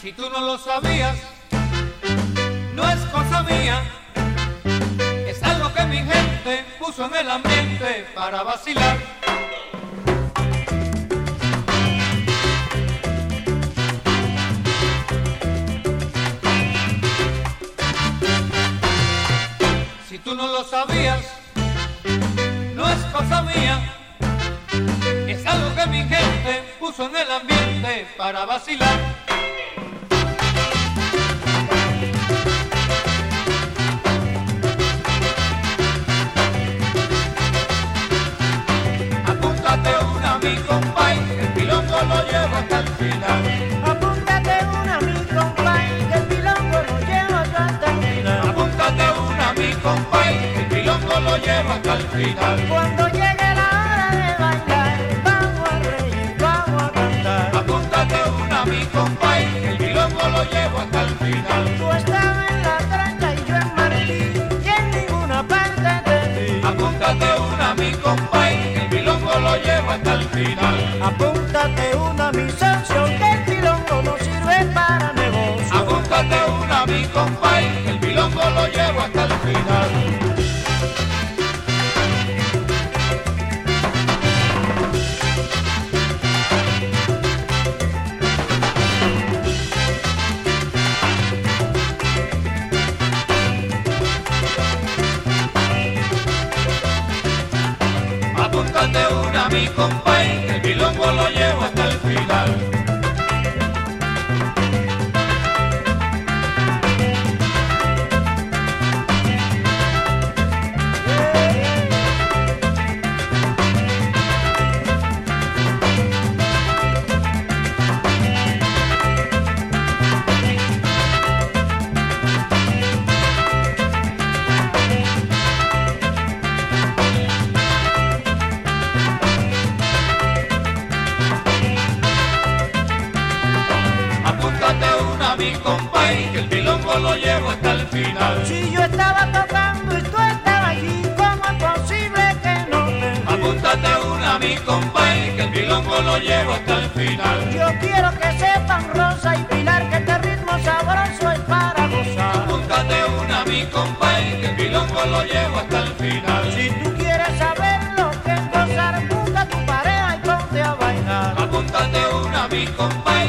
Si tú no lo sabías, no es cosa mía, es algo que mi gente puso en el ambiente para vacilar. Si tú no lo sabías, no es cosa mía, es algo que mi gente puso en el ambiente para vacilar. Apúntate una, mi compay, el pilongo lo llevo hasta el final. Apúntate una, mi compay, que el pilongo lo llevo hasta el final. Apúntate una, mi compay, el pilongo lo llevo hasta el final. Cuando llegue la hora de bailar, vamos a reír, vamos a cantar. Apúntate una, mi compay, el pilongo lo llevo hasta el final. Tú estabas en la tranca y yo en Martí, y en ninguna parte de ti. Apúntate una, mi compay, el pilongo lo llevo hasta el final. Apúntate una, mi socio, que el pilongo no sirve para negocio. Apúntate una, mi compay, el pilongo lo llevo hasta el final. Apúntate una, mi compay, el pilongo lo llevo hasta el final. Apúntate una, mi compay, que el pilongo lo llevo hasta el final. Si yo estaba tocando y tú estabas allí, ¿cómo es posible que no te vi? Apúntate una, mi compay, que el pilongo lo llevo hasta el final. Yo quiero que sepan Rosa y Pilar que este ritmo sabroso es para gozar. Apúntate una, mi compay, que el pilongo lo llevo hasta el final. Si tú quieres saber lo que es gozar, busca tu pareja y ponte a bailar. Apúntate una, mi compay,